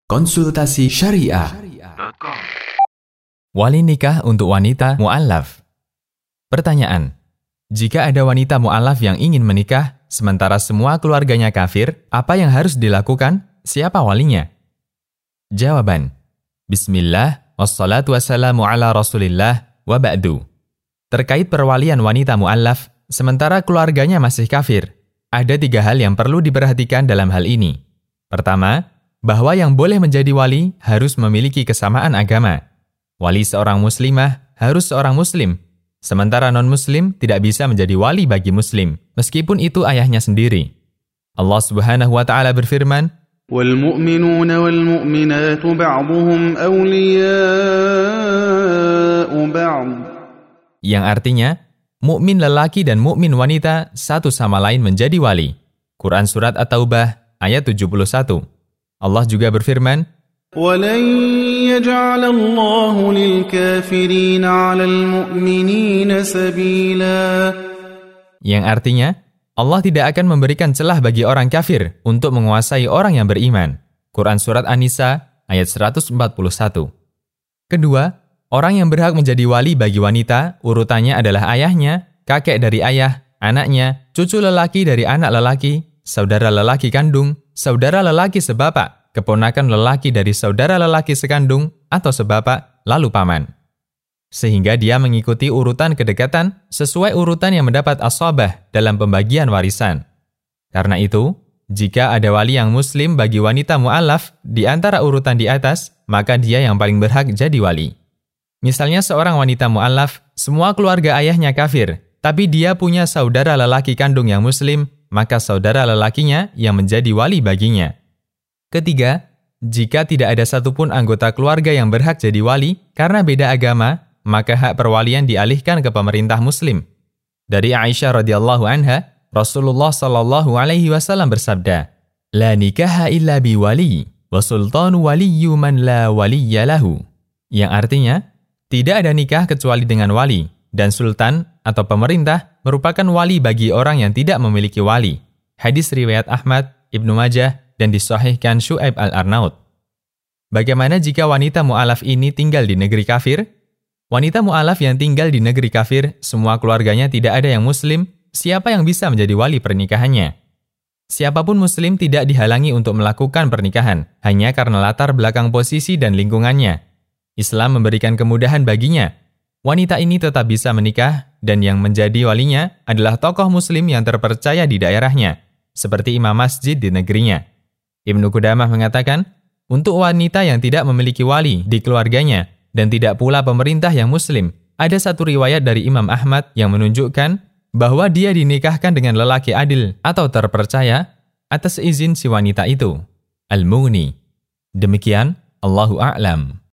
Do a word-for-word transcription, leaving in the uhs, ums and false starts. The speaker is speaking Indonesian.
Konsultasi Syariah. Wali nikah untuk wanita mu'allaf. Pertanyaan: jika ada wanita mu'allaf yang ingin menikah, sementara semua keluarganya kafir, apa yang harus dilakukan? Siapa walinya? Jawaban: Bismillah, wassalatu wassalamu ala rasulillah, wa ba'du. Terkait perwalian wanita mu'allaf, sementara keluarganya masih kafir, ada tiga hal yang perlu diperhatikan dalam hal ini. Pertama, bahwa yang boleh menjadi wali harus memiliki kesamaan agama. Wali seorang muslimah harus seorang muslim, sementara non-muslim tidak bisa menjadi wali bagi muslim, meskipun itu ayahnya sendiri. Allah Subhanahu wa Ta'ala berfirman, وَالْمُؤْمِنُونَ وَالْمُؤْمِنَاتُ بَعْضُهُمْ أَوْلِيَاءُ بَعْضٍ, yang artinya, mukmin lelaki dan mukmin wanita satu sama lain menjadi wali. Quran Surat At-Taubah ayat tujuh puluh satu. Allah juga berfirman, وَلَنْ يَجْعَلَ اللَّهُ لِلْكَافِرِينَ عَلَى الْمُؤْمِنِينَ سَبِيلًا, yang artinya, Allah tidak akan memberikan celah bagi orang kafir untuk menguasai orang yang beriman. Quran Surat An-Nisa ayat seratus empat puluh satu. Kedua, orang yang berhak menjadi wali bagi wanita, urutannya adalah ayahnya, kakek dari ayah, anaknya, cucu lelaki dari anak lelaki, saudara lelaki kandung, saudara lelaki sebapak, keponakan lelaki dari saudara lelaki sekandung, atau sebapak, lalu paman. Sehingga dia mengikuti urutan kedekatan sesuai urutan yang mendapat ashabah dalam pembagian warisan. Karena itu, jika ada wali yang muslim bagi wanita mu'allaf di antara urutan di atas, maka dia yang paling berhak jadi wali. Misalnya seorang wanita mu'allaf, semua keluarga ayahnya kafir, tapi dia punya saudara lelaki kandung yang muslim, maka saudara lelakinya yang menjadi wali baginya. Ketiga, jika tidak ada satupun anggota keluarga yang berhak jadi wali karena beda agama, maka hak perwalian dialihkan ke pemerintah muslim. Dari Aisyah radhiyallahu anha, Rasulullah sallallahu alaihi wasallam bersabda, "La nikaha illa bi wali, wa sultanu waliyyu man la waliyya lahu." Yang artinya, tidak ada nikah kecuali dengan wali, dan sultan atau pemerintah merupakan wali bagi orang yang tidak memiliki wali. Hadis riwayat Ahmad, Ibnu Majah, dan disahihkan Syu'aib Al-Arnaud. Bagaimana jika wanita mu'alaf ini tinggal di negeri kafir? Wanita mu'alaf yang tinggal di negeri kafir, semua keluarganya tidak ada yang muslim, siapa yang bisa menjadi wali pernikahannya? Siapapun muslim tidak dihalangi untuk melakukan pernikahan, hanya karena latar belakang posisi dan lingkungannya. Islam memberikan kemudahan baginya. Wanita ini tetap bisa menikah, dan yang menjadi walinya adalah tokoh muslim yang terpercaya di daerahnya, seperti imam masjid di negerinya. Ibnu Qudamah mengatakan, untuk wanita yang tidak memiliki wali di keluarganya, dan tidak pula pemerintah yang muslim, ada satu riwayat dari Imam Ahmad yang menunjukkan bahwa dia dinikahkan dengan lelaki adil atau terpercaya atas izin si wanita itu. Al-Mughni. Demikian, Allahu a'lam.